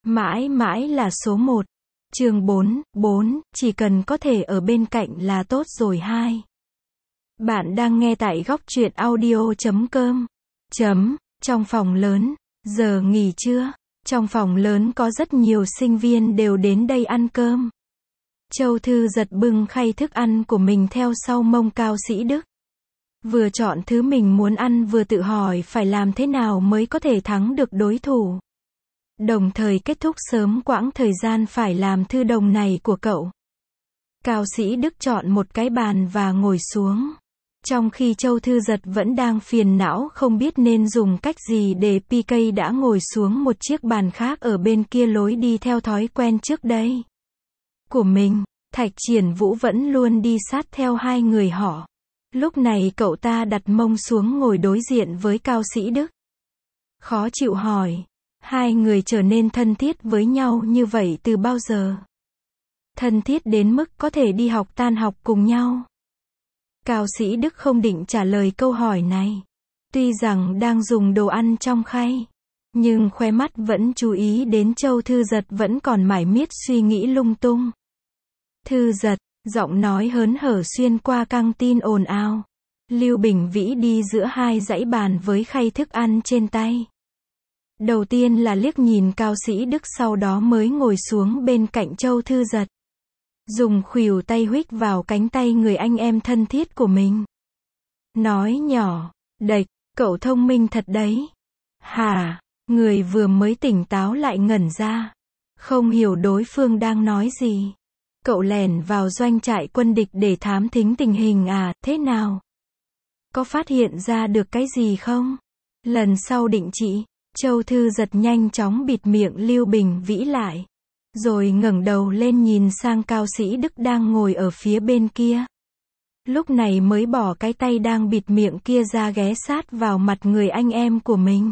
Mãi mãi là số 1. Chương 4, chỉ cần có thể ở bên cạnh là tốt rồi. Bạn đang nghe tại góc truyện audio.com. Trong phòng lớn, giờ nghỉ trưa, trong phòng lớn có rất nhiều sinh viên đều đến đây ăn cơm. Châu Thư Giật bưng khay thức ăn của mình theo sau mông Cao Sĩ Đức. Vừa chọn thứ mình muốn ăn vừa tự hỏi phải làm thế nào mới có thể thắng được đối thủ. Đồng thời kết thúc sớm quãng thời gian phải làm thư đồng này của cậu. Cao Sĩ Đức chọn một cái bàn và ngồi xuống. Trong khi Châu Thư Giật vẫn đang phiền não không biết nên dùng cách gì để PK đã ngồi xuống một chiếc bàn khác ở bên kia lối đi theo thói quen trước đây của mình. Thạch Triển Vũ vẫn luôn đi sát theo hai người họ. Lúc này cậu ta đặt mông xuống ngồi đối diện với Cao Sĩ Đức. Khó chịu hỏi, hai người trở nên thân thiết với nhau như vậy từ bao giờ? Thân thiết đến mức có thể đi học tan học cùng nhau. Cao Sĩ Đức không định trả lời câu hỏi này. Tuy rằng đang dùng đồ ăn trong khay, nhưng khóe mắt vẫn chú ý đến Châu Thư Giật vẫn còn mải miết suy nghĩ lung tung. Thư Giật, giọng nói hớn hở xuyên qua căng tin ồn ào. Lưu Bình Vĩ đi giữa hai dãy bàn với khay thức ăn trên tay. Đầu tiên là liếc nhìn Cao Sĩ Đức, sau đó mới ngồi xuống bên cạnh Châu Thư Giật. Dùng khuỷu tay huých vào cánh tay người anh em thân thiết của mình. Nói nhỏ, đệch, cậu thông minh thật đấy. Hả? Người vừa mới tỉnh táo lại ngẩn ra. Không hiểu đối phương đang nói gì. Cậu lẻn vào doanh trại quân địch để thám thính tình hình à, thế nào? Có phát hiện ra được cái gì không? Lần sau định trị. Châu Thư Giật nhanh chóng bịt miệng Lưu Bình Vĩ lại. Rồi ngẩng đầu lên nhìn sang Cao Sĩ Đức đang ngồi ở phía bên kia. Lúc này mới bỏ cái tay đang bịt miệng kia ra, ghé sát vào mặt người anh em của mình.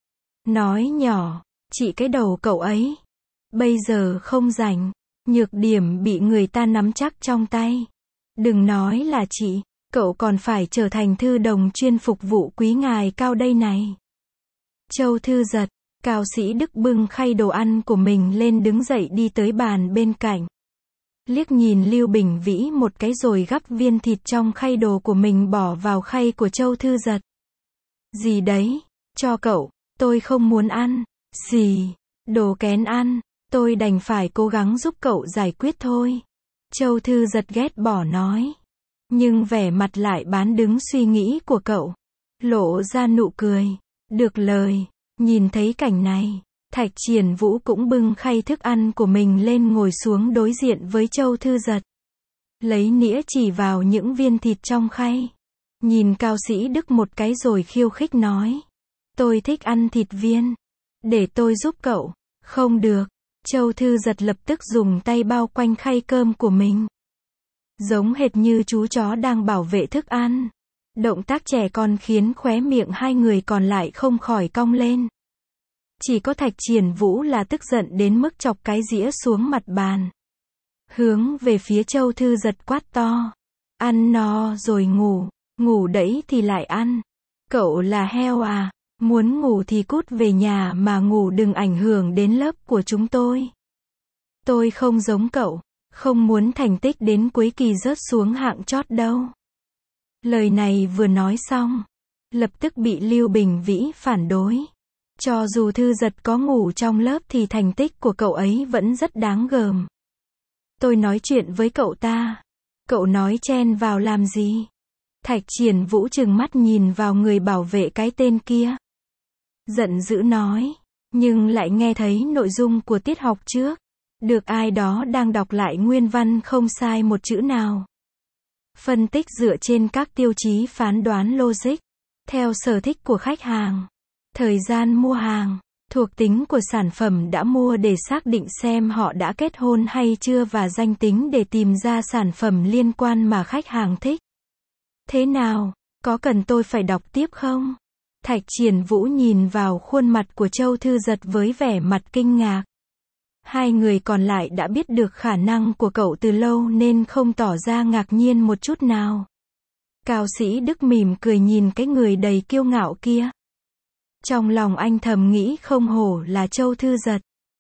Nói nhỏ, chị cái đầu cậu ấy. Bây giờ không rảnh. Nhược điểm bị người ta nắm chắc trong tay. Đừng nói là chị, cậu còn phải trở thành thư đồng chuyên phục vụ quý ngài Cao đây này. Châu Thư Giật, Cao Sĩ Đức bưng khay đồ ăn của mình lên đứng dậy đi tới bàn bên cạnh. Liếc nhìn Lưu Bình Vĩ một cái rồi gắp viên thịt trong khay đồ của mình bỏ vào khay của Châu Thư Giật. Gì đấy? Cho cậu, tôi không muốn ăn. Gì? Đồ kén ăn. Tôi đành phải cố gắng giúp cậu giải quyết thôi. Châu Thư Giật ghét bỏ nói. Nhưng vẻ mặt lại bán đứng suy nghĩ của cậu. Lộ ra nụ cười. Được lời. Nhìn thấy cảnh này, Thạch Triển Vũ cũng bưng khay thức ăn của mình lên ngồi xuống đối diện với Châu Thư Giật. Lấy nĩa chỉ vào những viên thịt trong khay. Nhìn Cao Sĩ Đức một cái rồi khiêu khích nói. Tôi thích ăn thịt viên. Để tôi giúp cậu. Không được. Châu Thư Giật lập tức dùng tay bao quanh khay cơm của mình. Giống hệt như chú chó đang bảo vệ thức ăn. Động tác trẻ con khiến khóe miệng hai người còn lại không khỏi cong lên. Chỉ có Thạch Triển Vũ là tức giận đến mức chọc cái dĩa xuống mặt bàn. Hướng về phía Châu Thư Giật quát to. Ăn no rồi ngủ, ngủ đấy thì lại ăn. Cậu là heo à? Muốn ngủ thì cút về nhà mà ngủ, đừng ảnh hưởng đến lớp của chúng tôi. Tôi không giống cậu, không muốn thành tích đến cuối kỳ rớt xuống hạng chót đâu. Lời này vừa nói xong, lập tức bị Lưu Bình Vĩ phản đối. Cho dù Thư Giật có ngủ trong lớp thì thành tích của cậu ấy vẫn rất đáng gờm. Tôi nói chuyện với cậu ta. Cậu nói chen vào làm gì? Thạch Triển Vũ trừng mắt nhìn vào người bảo vệ cái tên kia. Giận dữ nói, nhưng lại nghe thấy nội dung của tiết học trước. Được ai đó đang đọc lại nguyên văn không sai một chữ nào. Phân tích dựa trên các tiêu chí phán đoán logic. Theo sở thích của khách hàng, thời gian mua hàng, thuộc tính của sản phẩm đã mua để xác định xem họ đã kết hôn hay chưa và danh tính để tìm ra sản phẩm liên quan mà khách hàng thích. Thế nào, có cần tôi phải đọc tiếp không? Thạch Triển Vũ nhìn vào khuôn mặt của Châu Thư Giật với vẻ mặt kinh ngạc. Hai người còn lại đã biết được khả năng của cậu từ lâu nên không tỏ ra ngạc nhiên một chút nào. Cao Sĩ Đức mỉm cười nhìn cái người đầy kiêu ngạo kia. Trong lòng anh thầm nghĩ không hổ là Châu Thư Giật.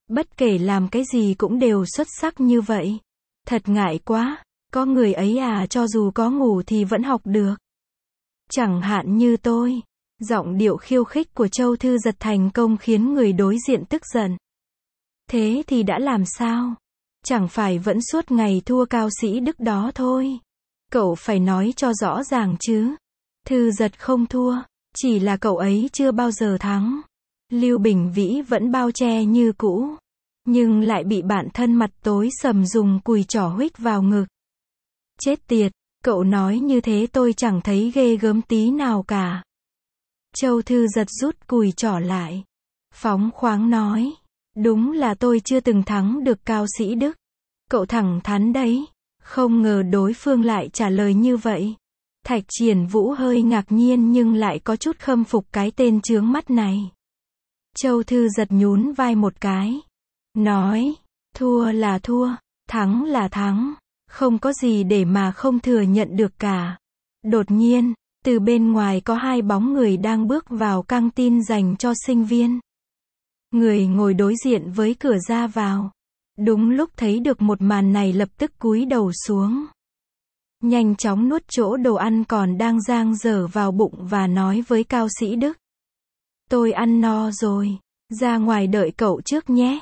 Bất kể làm cái gì cũng đều xuất sắc như vậy. Thật ngại quá, có người ấy à, cho dù có ngủ thì vẫn học được. Chẳng hạn như tôi. Giọng điệu khiêu khích của Châu Thư Giật thành công khiến người đối diện tức giận. Thế thì đã làm sao? Chẳng phải vẫn suốt ngày thua cao sĩ Đức đó thôi. Cậu phải nói cho rõ ràng chứ. Thư Giật không thua, chỉ là cậu ấy chưa bao giờ thắng. Lưu Bình Vĩ vẫn bao che như cũ, nhưng lại bị bạn thân mặt tối sầm dùng cùi trỏ huých vào ngực. Chết tiệt, cậu nói như thế tôi chẳng thấy ghê gớm tí nào cả. Châu Thư Giật rút cùi trỏ lại, phóng khoáng nói, đúng là tôi chưa từng thắng được cao sĩ Đức. Cậu thẳng thắn đấy. Không ngờ đối phương lại trả lời như vậy. Thạch Triển Vũ hơi ngạc nhiên nhưng lại có chút khâm phục cái tên chướng mắt này. Châu Thư Giật nhún vai một cái, nói, thua là thua, thắng là thắng, không có gì để mà không thừa nhận được cả. Đột nhiên, từ bên ngoài có hai bóng người đang bước vào căng tin dành cho sinh viên. Người ngồi đối diện với cửa ra vào, đúng lúc thấy được một màn này lập tức cúi đầu xuống. Nhanh chóng nuốt chỗ đồ ăn còn đang dang dở vào bụng và nói với cao sĩ Đức. Tôi ăn no rồi, ra ngoài đợi cậu trước nhé.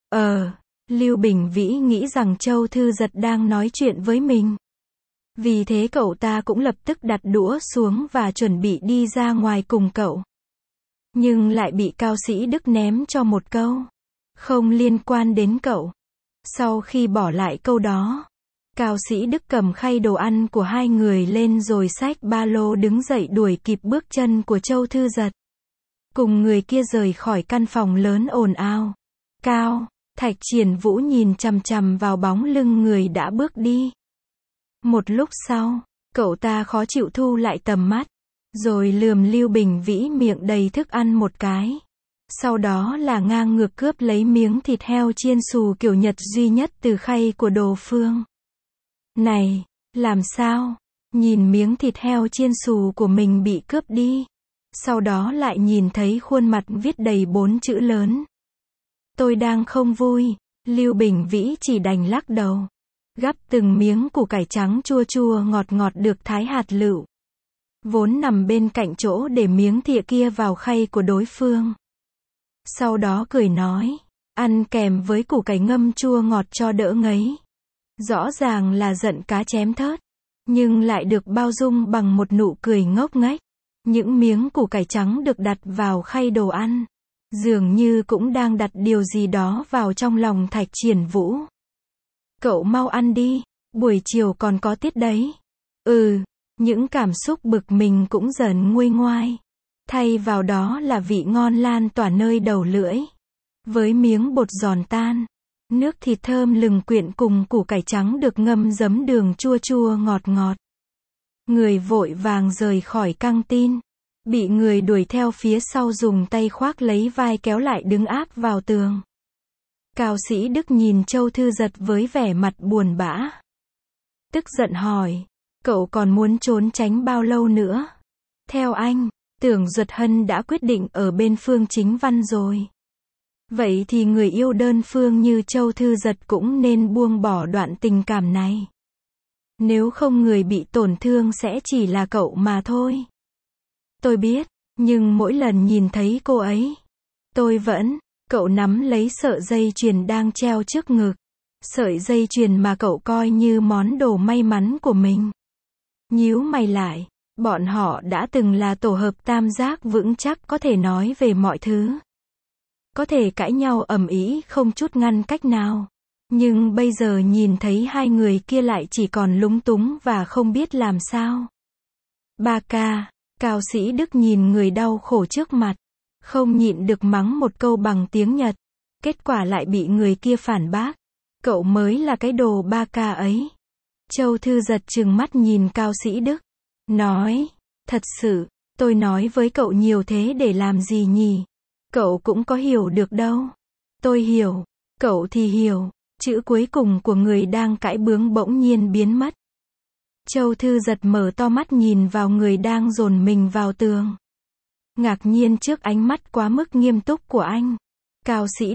Lưu Bình Vĩ nghĩ rằng Châu Thư Giật đang nói chuyện với mình. Vì thế cậu ta cũng lập tức đặt đũa xuống và chuẩn bị đi ra ngoài cùng cậu. Nhưng lại bị cao sĩ Đức ném cho một câu. Không liên quan đến cậu. Sau khi bỏ lại câu đó, cao sĩ Đức cầm khay đồ ăn của hai người lên rồi xách ba lô đứng dậy đuổi kịp bước chân của Châu Thư Giật. Cùng người kia rời khỏi căn phòng lớn ồn ào. Cao, Thạch Triển Vũ nhìn chằm chằm vào bóng lưng người đã bước đi. Một lúc sau, cậu ta khó chịu thu lại tầm mắt, rồi lườm Lưu Bình Vĩ miệng đầy thức ăn một cái. Sau đó là ngang ngược cướp lấy miếng thịt heo chiên xù kiểu Nhật duy nhất từ khay của Đồ Phương. Này, làm sao? Nhìn miếng thịt heo chiên xù của mình bị cướp đi. Sau đó lại nhìn thấy khuôn mặt viết đầy 4 chữ lớn. Tôi đang không vui. Lưu Bình Vĩ chỉ đành lắc đầu. Gắp từng miếng củ cải trắng chua chua ngọt ngọt được thái hạt lựu, vốn nằm bên cạnh chỗ để miếng thịa kia vào khay của đối phương. Sau đó cười nói, ăn kèm với củ cải ngâm chua ngọt cho đỡ ngấy. Rõ ràng là giận cá chém thớt, nhưng lại được bao dung bằng một nụ cười ngốc nghếch. Những miếng củ cải trắng được đặt vào khay đồ ăn, dường như cũng đang đặt điều gì đó vào trong lòng Thạch Triển Vũ. Cậu mau ăn đi, buổi chiều còn có tiết đấy. Những cảm xúc bực mình cũng dần nguôi ngoai. Thay vào đó là vị ngon lan tỏa nơi đầu lưỡi. Với miếng bột giòn tan, nước thịt thơm lừng quyện cùng củ cải trắng được ngâm giấm đường chua chua ngọt ngọt. Người vội vàng rời khỏi căng tin. Bị người đuổi theo phía sau dùng tay khoác lấy vai kéo lại đứng áp vào tường. Cao sĩ Đức nhìn Châu Thư Giật với vẻ mặt buồn bã. Tức giận hỏi, cậu còn muốn trốn tránh bao lâu nữa? Theo anh, Tưởng Duật Hân đã quyết định ở bên Phương Chính Văn rồi. Vậy thì người yêu đơn phương như Châu Thư Giật cũng nên buông bỏ đoạn tình cảm này. Nếu không người bị tổn thương sẽ chỉ là cậu mà thôi. Tôi biết, nhưng mỗi lần nhìn thấy cô ấy, tôi vẫn... Cậu nắm lấy sợi dây chuyền đang treo trước ngực. Sợi dây chuyền mà cậu coi như món đồ may mắn của mình. Nhíu mày lại, bọn họ đã từng là tổ hợp tam giác vững chắc có thể nói về mọi thứ. Có thể cãi nhau ầm ĩ không chút ngăn cách nào. Nhưng bây giờ nhìn thấy hai người kia lại chỉ còn lúng túng và không biết làm sao. Ba ca, cao sĩ Đức nhìn người đau khổ trước mặt. Không nhịn được mắng một câu bằng tiếng Nhật. Kết quả lại bị người kia phản bác. Cậu mới là cái đồ ba ca ấy. Châu Thư Giật trừng mắt nhìn cao sĩ Đức. Nói, thật sự, tôi nói với cậu nhiều thế để làm gì nhỉ? Cậu cũng có hiểu được đâu. Tôi hiểu, cậu thì hiểu. Chữ cuối cùng của người đang cãi bướng bỗng nhiên biến mất. Châu Thư Giật mở to mắt nhìn vào người đang dồn mình vào tường. Ngạc nhiên trước ánh mắt quá mức nghiêm túc của anh. Cao sĩ Đức,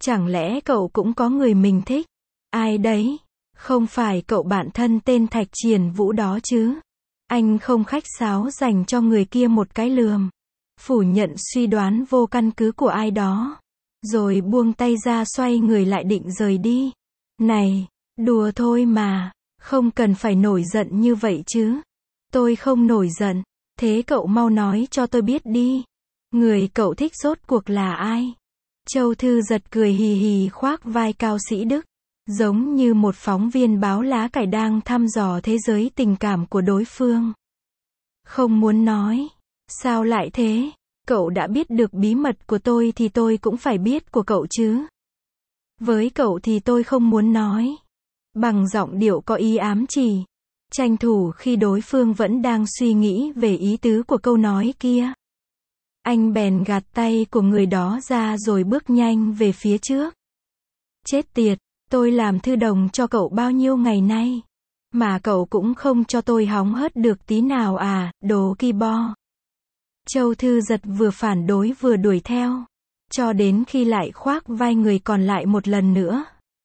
Chẳng lẽ cậu cũng có người mình thích? Ai đấy? Không phải cậu bạn thân tên Thạch Triển Vũ đó chứ? Anh không khách sáo dành cho người kia một cái lườm. Phủ nhận suy đoán vô căn cứ của ai đó. Rồi buông tay ra xoay người lại định rời đi. Này, đùa thôi mà, không cần phải nổi giận như vậy chứ. Tôi không nổi giận, thế cậu mau nói cho tôi biết đi. Người cậu thích rốt cuộc là ai? Châu Thư Giật cười hì hì khoác vai Cao Sĩ Đức, giống như một phóng viên báo lá cải đang thăm dò thế giới tình cảm của đối phương. Không muốn nói. Sao lại thế? Cậu đã biết được bí mật của tôi thì tôi cũng phải biết của cậu chứ. Với cậu thì tôi không muốn nói. Bằng giọng điệu có ý ám chỉ. Tranh thủ khi đối phương vẫn đang suy nghĩ về ý tứ của câu nói kia. Anh bèn gạt tay của người đó ra rồi bước nhanh về phía trước. Chết tiệt, tôi làm thư đồng cho cậu bao nhiêu ngày nay. Mà cậu cũng không cho tôi hóng hớt được tí nào à, đồ ki bo. Châu Thư Giật vừa phản đối vừa đuổi theo. Cho đến khi lại khoác vai người còn lại một lần nữa.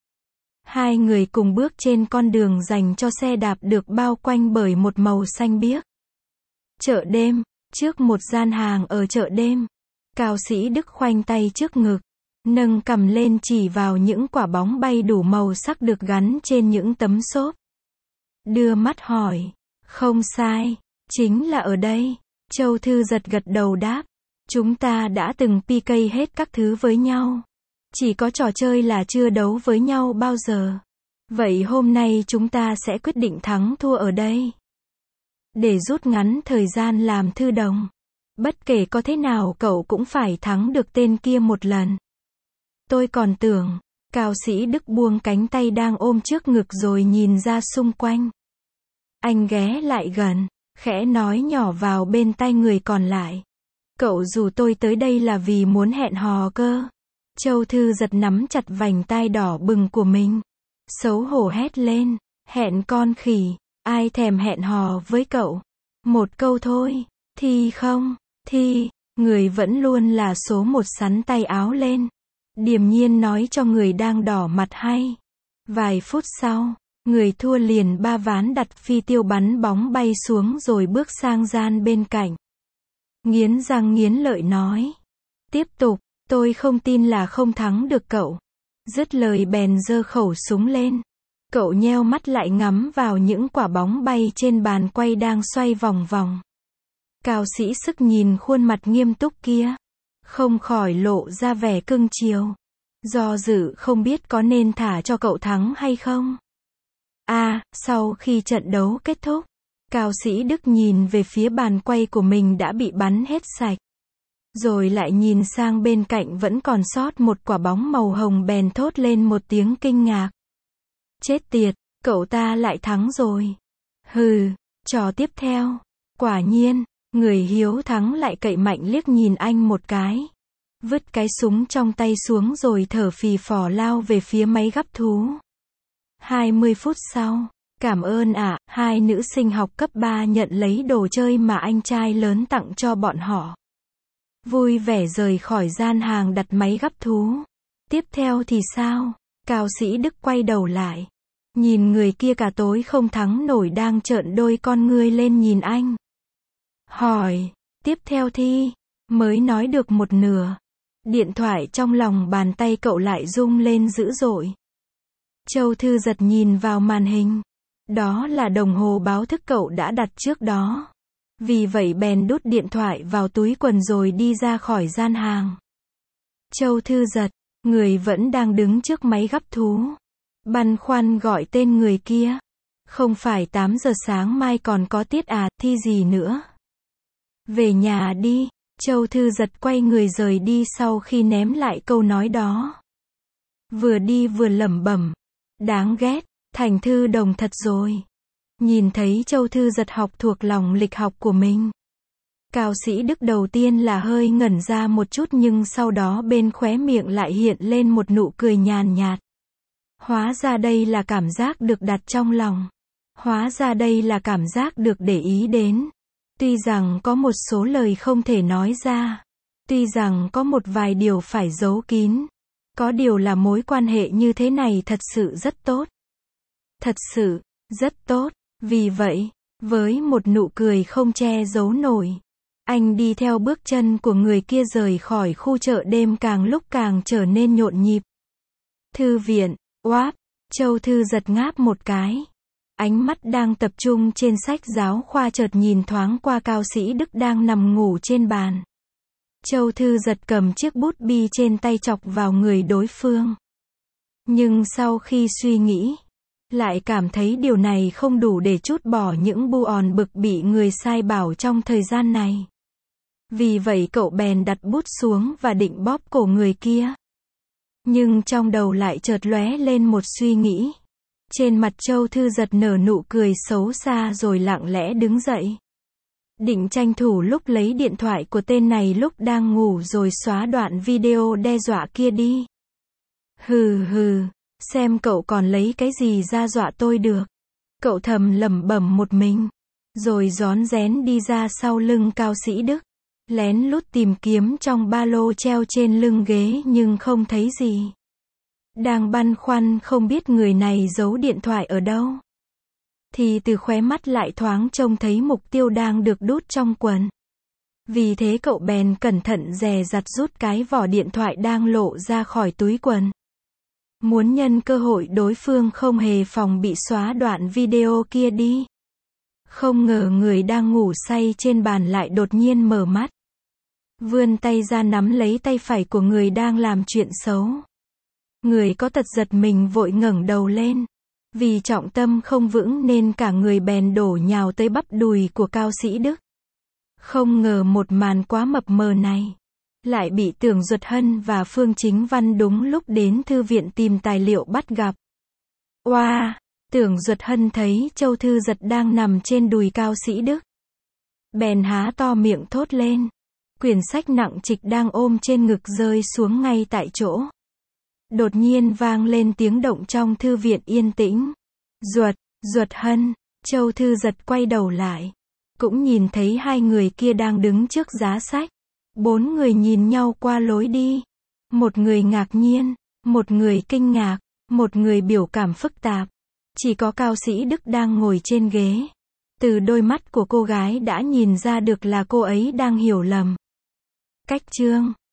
Hai người cùng bước trên con đường dành cho xe đạp được bao quanh bởi một màu xanh biếc. Chợ đêm, trước một gian hàng ở chợ đêm. Cao Sĩ Đức khoanh tay trước ngực, nâng cằm lên chỉ vào những quả bóng bay đủ màu sắc được gắn trên những tấm xốp. Đưa mắt hỏi, không sai, chính là ở đây. Châu Thư Giật gật đầu đáp, chúng ta đã từng PK hết các thứ với nhau. Chỉ có trò chơi là chưa đấu với nhau bao giờ. Vậy hôm nay chúng ta sẽ quyết định thắng thua ở đây. Để rút ngắn thời gian làm thư đồng. Bất kể có thế nào cậu cũng phải thắng được tên kia một lần. Tôi còn tưởng, Cao Sĩ Đức buông cánh tay đang ôm trước ngực rồi nhìn ra xung quanh. Anh ghé lại gần, khẽ nói nhỏ vào bên tai người còn lại. Cậu rủ tôi tới đây là vì muốn hẹn hò cơ. Châu Thư Giật nắm chặt vành tai đỏ bừng của mình. Xấu hổ hét lên, hẹn con khỉ, ai thèm hẹn hò với cậu. Một câu thôi, thì không, thì, người vẫn luôn là số một sắn tay áo lên. Điềm nhiên nói cho người đang đỏ mặt hay. Vài phút sau, người thua liền ba ván đặt phi tiêu bắn bóng bay xuống rồi bước sang gian bên cạnh. Nghiến răng nghiến lợi nói. Tiếp tục, tôi không tin là không thắng được cậu. Dứt lời bèn giơ khẩu súng lên. Cậu nheo mắt lại ngắm vào những quả bóng bay trên bàn quay đang xoay vòng vòng. Cao Sĩ Sức nhìn khuôn mặt nghiêm túc kia. Không khỏi lộ ra vẻ cưng chiều. Do dự không biết có nên thả cho cậu thắng hay không. Sau khi trận đấu kết thúc, Cao Sĩ Đức nhìn về phía bàn quay của mình đã bị bắn hết sạch. Rồi lại nhìn sang bên cạnh vẫn còn sót một quả bóng màu hồng bèn thốt lên một tiếng kinh ngạc. Chết tiệt, cậu ta lại thắng rồi. Hừ, trò tiếp theo. Quả nhiên, người hiếu thắng lại cậy mạnh liếc nhìn anh một cái. Vứt cái súng trong tay xuống rồi thở phì phò lao về phía máy gắp thú. 20 phút sau, cảm ơn ạ, hai nữ sinh học cấp 3 nhận lấy đồ chơi mà anh trai lớn tặng cho bọn họ. Vui vẻ rời khỏi gian hàng đặt máy gắp thú. Tiếp theo thì sao? Cao Sĩ Đức quay đầu lại. Nhìn người kia cả tối không thắng nổi đang trợn đôi con ngươi lên nhìn anh. Hỏi, tiếp theo thì, mới nói được một nửa. Điện thoại trong lòng bàn tay cậu lại rung lên dữ dội. Châu Thư Giật nhìn vào màn hình. Đó là đồng hồ báo thức cậu đã đặt trước đó. Vì vậy bèn đút điện thoại vào túi quần rồi đi ra khỏi gian hàng. Châu Thư Giật, người vẫn đang đứng trước máy gắp thú. Băn khoăn gọi tên người kia. Không phải 8 giờ sáng mai còn có tiết à, thi gì nữa. Về nhà đi. Châu Thư Giật quay người rời đi sau khi ném lại câu nói đó. Vừa đi vừa lẩm bẩm. Đáng ghét, thành thư đồng thật rồi. Nhìn thấy Châu Thư Giật học thuộc lòng lịch học của mình. Cao Sĩ Đức đầu tiên là hơi ngẩn ra một chút nhưng sau đó bên khóe miệng lại hiện lên một nụ cười nhàn nhạt. Hóa ra đây là cảm giác được đặt trong lòng. Hóa ra đây là cảm giác được để ý đến. Tuy rằng có một số lời không thể nói ra. Tuy rằng có một vài điều phải giấu kín. Có điều là mối quan hệ như thế này thật sự rất tốt. Thật sự, rất tốt. Vì vậy, với một nụ cười không che giấu nổi, anh đi theo bước chân của người kia rời khỏi khu chợ đêm càng lúc càng trở nên nhộn nhịp. Thư viện, oáp, Châu Thư giật ngáp một cái. Ánh mắt đang tập trung trên sách giáo khoa chợt nhìn thoáng qua Cao Sĩ Đức đang nằm ngủ trên bàn. Châu Thư giật cầm chiếc bút bi trên tay chọc vào người đối phương. Nhưng sau khi suy nghĩ, lại cảm thấy điều này không đủ để trút bỏ những bu òn bực bị người sai bảo trong thời gian này. Vì vậy cậu bèn đặt bút xuống và định bóp cổ người kia. Nhưng trong đầu lại chợt lóe lên một suy nghĩ. Trên mặt Châu Thư giật nở nụ cười xấu xa rồi lặng lẽ đứng dậy. Định tranh thủ lúc lấy điện thoại của tên này lúc đang ngủ rồi xóa đoạn video đe dọa kia đi. Hừ hừ, xem cậu còn lấy cái gì ra dọa tôi được. Cậu thầm lẩm bẩm một mình. Rồi rón rén đi ra sau lưng Cao Sĩ Đức. Lén lút tìm kiếm trong ba lô treo trên lưng ghế nhưng không thấy gì. Đang băn khoăn không biết người này giấu điện thoại ở đâu. Thì từ khóe mắt lại thoáng trông thấy mục tiêu đang được đút trong quần. Vì thế cậu bèn cẩn thận dè dặt rút cái vỏ điện thoại đang lộ ra khỏi túi quần. Muốn nhân cơ hội đối phương không hề phòng bị xóa đoạn video kia đi. Không ngờ người đang ngủ say trên bàn lại đột nhiên mở mắt. Vươn tay ra nắm lấy tay phải của người đang làm chuyện xấu. Người có tật giật mình vội ngẩng đầu lên. Vì trọng tâm không vững nên cả người bèn đổ nhào tới bắp đùi của Cao Sĩ Đức. Không ngờ một màn quá mập mờ này lại bị Tưởng Duật Hân và Phương Chính Văn đúng lúc đến thư viện tìm tài liệu bắt gặp. Oa, Tưởng Duật Hân thấy Châu Thư giật đang nằm trên đùi Cao Sĩ Đức. Bèn há to miệng thốt lên. Quyển sách nặng trịch đang ôm trên ngực rơi xuống ngay tại chỗ. Đột nhiên vang lên tiếng động trong thư viện yên tĩnh. Duật Hân, Châu Thư giật quay đầu lại. Cũng nhìn thấy hai người kia đang đứng trước giá sách. Bốn người nhìn nhau qua lối đi. Một người ngạc nhiên, một người kinh ngạc, một người biểu cảm phức tạp. Chỉ có Cao Sĩ Đức đang ngồi trên ghế. Từ đôi mắt của cô gái đã nhìn ra được là cô ấy đang hiểu lầm. Cách chương